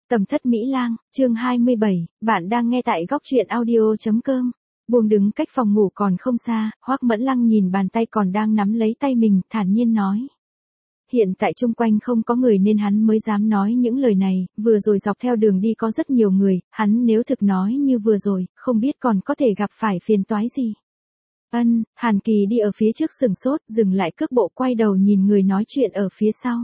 Tầm thất Mỹ Lang, chương 27, bạn đang nghe tại góc truyện audio.com. Buông đứng cách phòng ngủ còn không xa, Hoắc Mẫn Lăng nhìn bàn tay còn đang nắm lấy tay mình, thản nhiên nói. Hiện tại chung quanh không có người nên hắn mới dám nói những lời này, vừa rồi dọc theo đường đi có rất nhiều người, hắn nếu thực nói như vừa rồi, không biết còn có thể gặp phải phiền toái gì. Hàn Kỳ đi ở phía trước sừng sốt, dừng lại cước bộ quay đầu nhìn người nói chuyện ở phía sau.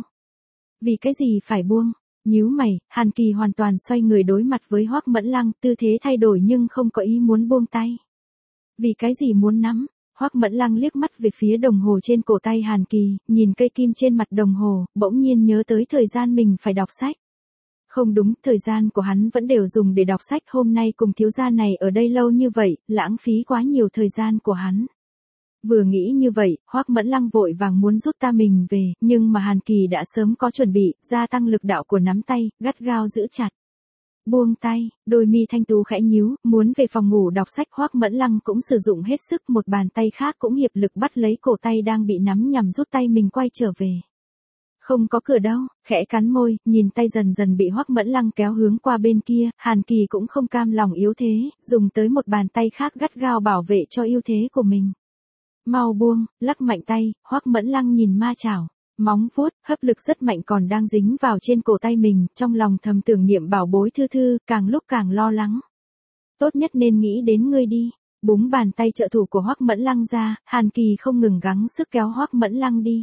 Vì cái gì phải buông? Nhíu mày, Hàn Kỳ hoàn toàn xoay người đối mặt với Hoắc Mẫn Lăng, tư thế thay đổi nhưng không có ý muốn buông tay. Vì cái gì muốn nắm? Hoắc Mẫn Lăng liếc mắt về phía đồng hồ trên cổ tay Hàn Kỳ, nhìn cây kim trên mặt đồng hồ, bỗng nhiên nhớ tới thời gian mình phải đọc sách. Không đúng, thời gian của hắn vẫn đều dùng để đọc sách, hôm nay cùng thiếu gia này ở đây lâu như vậy, lãng phí quá nhiều thời gian của hắn. Vừa nghĩ như vậy, Hoắc Mẫn Lăng vội vàng muốn rút ta mình về, nhưng mà Hàn Kỳ đã sớm có chuẩn bị, gia tăng lực đạo của nắm tay, gắt gao giữ chặt. Buông tay, đôi mi thanh tú khẽ nhíu, muốn về phòng ngủ đọc sách. Hoắc Mẫn Lăng cũng sử dụng hết sức, một bàn tay khác cũng hiệp lực bắt lấy cổ tay đang bị nắm nhằm rút tay mình quay trở về. Không có cửa đâu, khẽ cắn môi, nhìn tay dần dần bị Hoắc Mẫn Lăng kéo hướng qua bên kia, Hàn Kỳ cũng không cam lòng yếu thế, dùng tới một bàn tay khác gắt gao bảo vệ cho ưu thế của mình. Mau buông, lắc mạnh tay, Hoắc Mẫn Lăng nhìn ma chảo, móng vuốt, hấp lực rất mạnh còn đang dính vào trên cổ tay mình, trong lòng thầm tưởng niệm bảo bối Thư Thư, càng lúc càng lo lắng. Tốt nhất nên nghĩ đến ngươi đi. Búng bàn tay trợ thủ của Hoắc Mẫn Lăng ra, Hàn Kỳ không ngừng gắng sức kéo Hoắc Mẫn Lăng đi.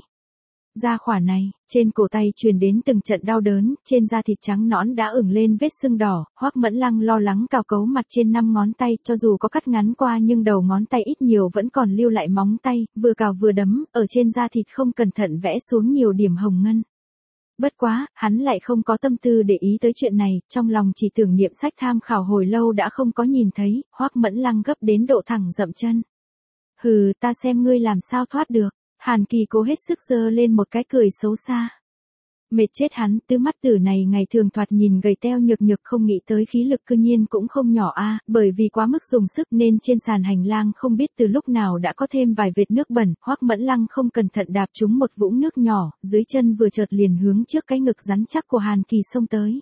Ra khỏa này, trên cổ tay truyền đến từng trận đau đớn, trên da thịt trắng nõn đã ửng lên vết sưng đỏ, Hoắc Mẫn Lăng lo lắng cào cấu mặt trên 5 ngón tay, cho dù có cắt ngắn qua nhưng đầu ngón tay ít nhiều vẫn còn lưu lại móng tay, vừa cào vừa đấm, ở trên da thịt không cẩn thận vẽ xuống nhiều điểm hồng ngân. Bất quá, hắn lại không có tâm tư để ý tới chuyện này, trong lòng chỉ tưởng niệm sách tham khảo hồi lâu đã không có nhìn thấy, Hoắc Mẫn Lăng gấp đến độ thẳng dậm chân. Hừ, ta xem ngươi làm sao thoát được. Hàn Kỳ cố hết sức giơ lên một cái cười xấu xa. Mệt chết hắn, tứ mắt tử này ngày thường thoạt nhìn gầy teo nhược nhược, không nghĩ tới khí lực cư nhiên cũng không nhỏ a, bởi vì quá mức dùng sức nên trên sàn hành lang không biết từ lúc nào đã có thêm vài vệt nước bẩn, Hoắc Mẫn Lăng không cẩn thận đạp trúng một vũng nước nhỏ, dưới chân vừa chợt liền hướng trước cái ngực rắn chắc của Hàn Kỳ xông tới.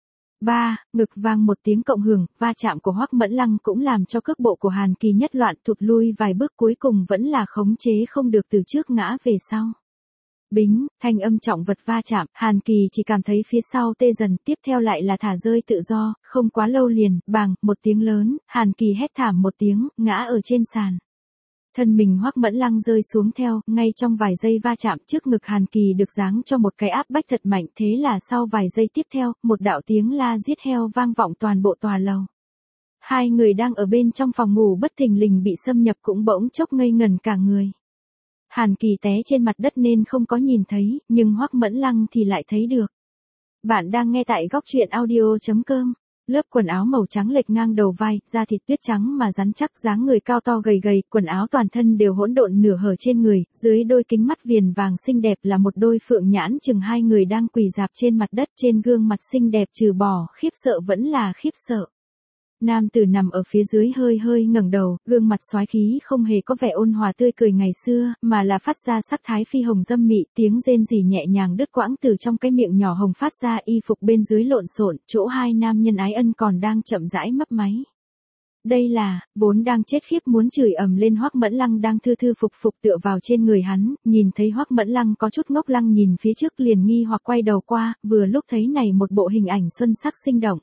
Ngực vang một tiếng cộng hưởng, va chạm của Hoắc Mẫn Lăng cũng làm cho cước bộ của Hàn Kỳ nhất loạn, thụt lui vài bước, cuối cùng vẫn là khống chế không được từ trước ngã về sau. Bính, thanh âm trọng vật va chạm, Hàn Kỳ chỉ cảm thấy phía sau tê dần, tiếp theo lại là thả rơi tự do, không quá lâu liền, bàng, một tiếng lớn, Hàn Kỳ hét thảm một tiếng, ngã ở trên sàn. Thân mình Hoắc Mẫn Lăng rơi xuống theo, ngay trong vài giây va chạm, trước ngực Hàn Kỳ được giáng cho một cái áp bách thật mạnh, thế là sau vài giây tiếp theo, một đạo tiếng la giết heo vang vọng toàn bộ tòa lầu. Hai người đang ở bên trong phòng ngủ bất thình lình bị xâm nhập cũng bỗng chốc ngây ngẩn cả người. Hàn Kỳ té trên mặt đất nên không có nhìn thấy, nhưng Hoắc Mẫn Lăng thì lại thấy được. Bạn đang nghe tại góc truyện audio.com. Lớp quần áo màu trắng lệch ngang đầu vai, da thịt tuyết trắng mà rắn chắc, dáng người cao to gầy gầy, quần áo toàn thân đều hỗn độn nửa hở trên người, dưới đôi kính mắt viền vàng xinh đẹp là một đôi phượng nhãn chừng hai người đang quỳ rạp trên mặt đất, trên gương mặt xinh đẹp trừ bỏ khiếp sợ vẫn là khiếp sợ. Nam tử nằm ở phía dưới hơi hơi ngẩng đầu, gương mặt soái khí không hề có vẻ ôn hòa tươi cười ngày xưa, mà là phát ra sắc thái phi hồng dâm mị, tiếng rên rỉ nhẹ nhàng đứt quãng từ trong cái miệng nhỏ hồng phát ra, y phục bên dưới lộn xộn, chỗ hai nam nhân ái ân còn đang chậm rãi mấp máy. Đây là, vốn đang chết khiếp muốn chửi ầm lên Hoắc Mẫn Lăng đang thư thư phục phục tựa vào trên người hắn, nhìn thấy Hoắc Mẫn Lăng có chút ngốc lăng nhìn phía trước liền nghi hoặc quay đầu qua, vừa lúc thấy này một bộ hình ảnh xuân sắc sinh động.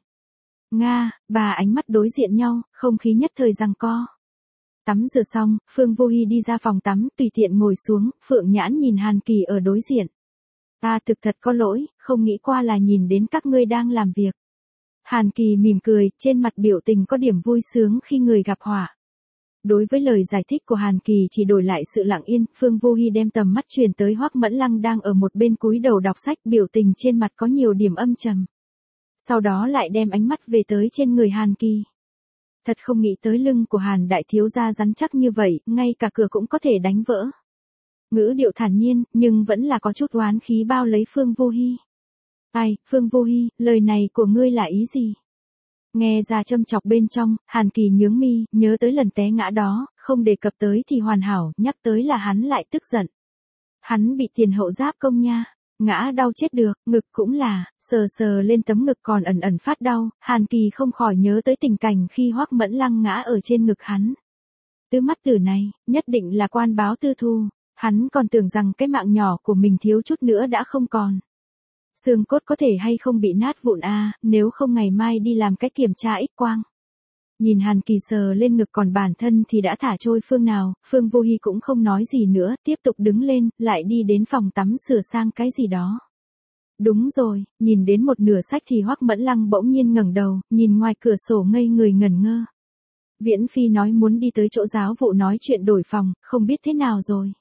Bà ánh mắt đối diện nhau, không khí nhất thời giằng co. Tắm rửa xong, Phương Vô Hi đi ra phòng tắm, tùy tiện ngồi xuống, Phượng Nhãn nhìn Hàn Kỳ ở đối diện. Thực thật có lỗi, không nghĩ qua là nhìn đến các ngươi đang làm việc. Hàn Kỳ mỉm cười, trên mặt biểu tình có điểm vui sướng khi người gặp họa. Đối với lời giải thích của Hàn Kỳ chỉ đổi lại sự lặng yên, Phương Vô Hi đem tầm mắt truyền tới Hoắc Mẫn Lăng đang ở một bên cúi đầu đọc sách, biểu tình trên mặt có nhiều điểm âm trầm. Sau đó lại đem ánh mắt về tới trên người Hàn Kỳ. Thật không nghĩ tới lưng của Hàn đại thiếu gia rắn chắc như vậy, ngay cả cửa cũng có thể đánh vỡ. Ngữ điệu thản nhiên, nhưng vẫn là có chút oán khí bao lấy Phương Vô Hi. Phương Vô Hi, lời này của ngươi là ý gì? Nghe ra châm chọc bên trong, Hàn Kỳ nhướng mi, nhớ tới lần té ngã đó, không đề cập tới thì hoàn hảo, nhắc tới là hắn lại tức giận. Hắn bị tiền hậu giáp công nha. ngã đau chết được, ngực cũng là, sờ sờ lên tấm ngực còn ẩn ẩn phát đau, Hàn Kỳ không khỏi nhớ tới tình cảnh khi Hoắc Mẫn Lăng ngã ở trên ngực hắn. Tứ mắt tử này, nhất định là quan báo tư thu, hắn còn tưởng rằng cái mạng nhỏ của mình thiếu chút nữa đã không còn. Xương cốt có thể hay không bị nát vụn nếu không ngày mai đi làm cái kiểm tra X-quang. Nhìn Hàn Kỳ sờ lên ngực còn bản thân thì đã thả trôi Phương nào, Phương Vô Hi cũng không nói gì nữa, tiếp tục đứng lên, lại đi đến phòng tắm sửa sang cái gì đó. Đúng rồi, nhìn đến một nửa sách thì Hoắc Mẫn Lăng bỗng nhiên ngẩng đầu, nhìn ngoài cửa sổ ngây người ngẩn ngơ. Viễn Phi nói muốn đi tới chỗ giáo vụ nói chuyện đổi phòng, không biết thế nào rồi.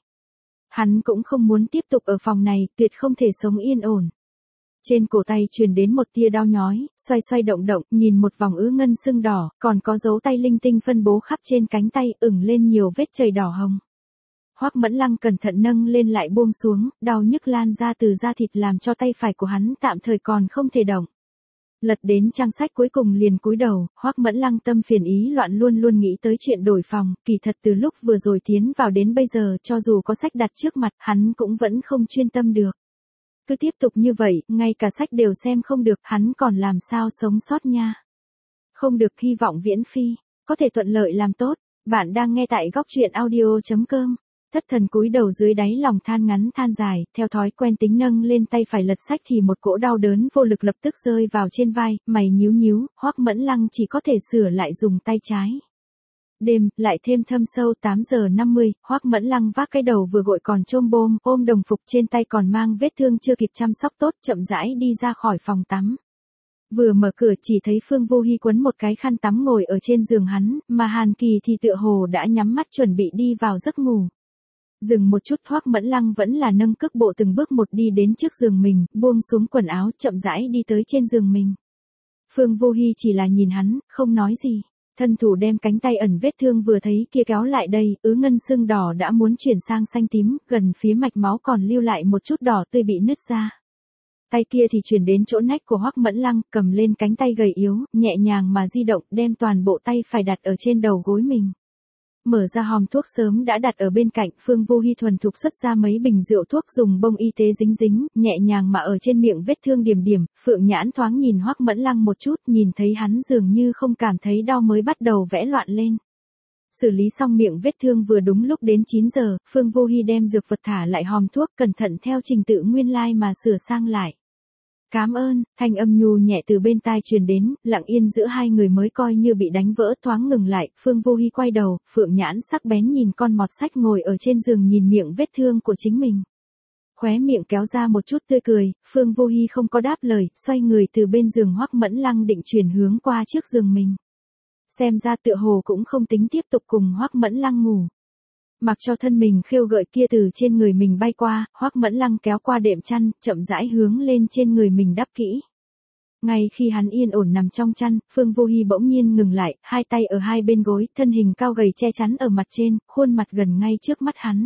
Hắn cũng không muốn tiếp tục ở phòng này, tuyệt không thể sống yên ổn. Trên cổ tay truyền đến một tia đau nhói, xoay xoay động động, nhìn một vòng ứ ngân sưng đỏ, còn có dấu tay linh tinh phân bố khắp trên cánh tay, ửng lên nhiều vết chảy đỏ hồng. Hoắc Mẫn Lăng cẩn thận nâng lên lại buông xuống, đau nhức lan ra từ da thịt làm cho tay phải của hắn tạm thời còn không thể động. Lật đến trang sách cuối cùng liền cúi đầu, Hoắc Mẫn Lăng tâm phiền ý loạn luôn luôn nghĩ tới chuyện đổi phòng, kỳ thật từ lúc vừa rồi tiến vào đến bây giờ cho dù có sách đặt trước mặt hắn cũng vẫn không chuyên tâm được. Cứ tiếp tục như vậy, ngay cả sách đều xem không được, hắn còn làm sao sống sót nha. Không được, hy vọng Viễn Phi có thể thuận lợi làm tốt. Bạn đang nghe tại góc truyện audio.com. Thất thần cúi đầu dưới đáy lòng than ngắn than dài, theo thói quen tính nâng lên tay phải lật sách thì một cỗ đau đớn vô lực lập tức rơi vào trên vai, mày nhíu nhíu, Hoắc Mẫn Lăng chỉ có thể sửa lại dùng tay trái. Đêm, lại thêm thâm sâu 8 giờ 50, Hoắc Mẫn Lăng vác cái đầu vừa gội còn chôm bôm, ôm đồng phục trên tay còn mang vết thương chưa kịp chăm sóc tốt, chậm rãi đi ra khỏi phòng tắm. Vừa mở cửa chỉ thấy Phương Vô Hi quấn một cái khăn tắm ngồi ở trên giường hắn, mà Hàn Kỳ thì tựa hồ đã nhắm mắt chuẩn bị đi vào giấc ngủ. Dừng một chút, Hoắc Mẫn Lăng vẫn là nâng cước bộ từng bước một đi đến trước giường mình, buông xuống quần áo, chậm rãi đi tới trên giường mình. Phương Vô Hi chỉ là nhìn hắn, không nói gì. Thân thủ đem cánh tay ẩn vết thương vừa thấy kia kéo lại đây, ứ ngân sưng đỏ đã muốn chuyển sang xanh tím, gần phía mạch máu còn lưu lại một chút đỏ tươi bị nứt ra. Tay kia thì chuyển đến chỗ nách của Hoắc Mẫn Lăng, cầm lên cánh tay gầy yếu, nhẹ nhàng mà di động, đem toàn bộ tay phải đặt ở trên đầu gối mình. Mở ra hòm thuốc sớm đã đặt ở bên cạnh, Phương Vô Hi thuần thục xuất ra mấy bình rượu thuốc dùng bông y tế dính dính, nhẹ nhàng mà ở trên miệng vết thương điểm điểm, Phượng Nhãn thoáng nhìn Hoắc Mẫn Lăng một chút, nhìn thấy hắn dường như không cảm thấy đau mới bắt đầu vẽ loạn lên. Xử lý xong miệng vết thương vừa đúng lúc đến 9 giờ, Phương Vô Hi đem dược vật thả lại hòm thuốc, cẩn thận theo trình tự nguyên lai mà sửa sang lại. Cám ơn, thanh âm nhu nhẹ từ bên tai truyền đến, lặng yên giữa hai người mới coi như bị đánh vỡ, thoáng ngừng lại, Phương Vô Hi quay đầu, Phượng Nhãn sắc bén nhìn con mọt sách ngồi ở trên giường nhìn miệng vết thương của chính mình. Khóe miệng kéo ra một chút tươi cười, Phương Vô Hi không có đáp lời, xoay người từ bên giường Hoắc Mẫn Lăng định chuyển hướng qua trước giường mình. Xem ra tựa hồ cũng không tính tiếp tục cùng Hoắc Mẫn Lăng ngủ. Mặc cho thân mình khêu gợi kia từ trên người mình bay qua, Hoắc Mẫn Lăng kéo qua đệm chăn, chậm rãi hướng lên trên người mình đắp kỹ. Ngay khi hắn yên ổn nằm trong chăn, Phương Vô Hi bỗng nhiên ngừng lại, hai tay ở hai bên gối, thân hình cao gầy che chắn ở mặt trên, khuôn mặt gần ngay trước mắt hắn.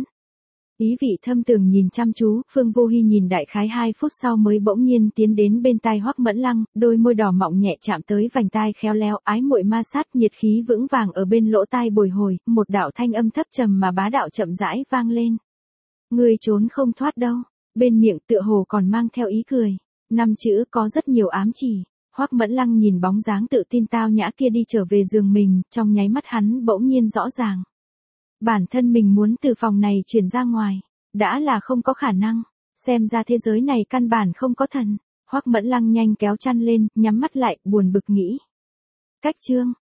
Ý vị thâm tường nhìn chăm chú, Phương Vô Hi nhìn đại khái 2 phút sau mới bỗng nhiên tiến đến bên tai Hoắc Mẫn Lăng, đôi môi đỏ mọng nhẹ chạm tới vành tai khéo léo, ái muội ma sát, nhiệt khí vững vàng ở bên lỗ tai bồi hồi, một đạo thanh âm thấp trầm mà bá đạo chậm rãi vang lên. Ngươi trốn không thoát đâu, bên miệng tựa hồ còn mang theo ý cười. 5 chữ có rất nhiều ám chỉ. Hoắc Mẫn Lăng nhìn bóng dáng tự tin tao nhã kia đi trở về giường mình, trong nháy mắt hắn bỗng nhiên rõ ràng. Bản thân mình muốn từ phòng này chuyển ra ngoài, đã là không có khả năng, xem ra thế giới này căn bản không có thần. Hoắc Mẫn Lăng nhanh kéo chăn lên, nhắm mắt lại, buồn bực nghĩ. Cách chương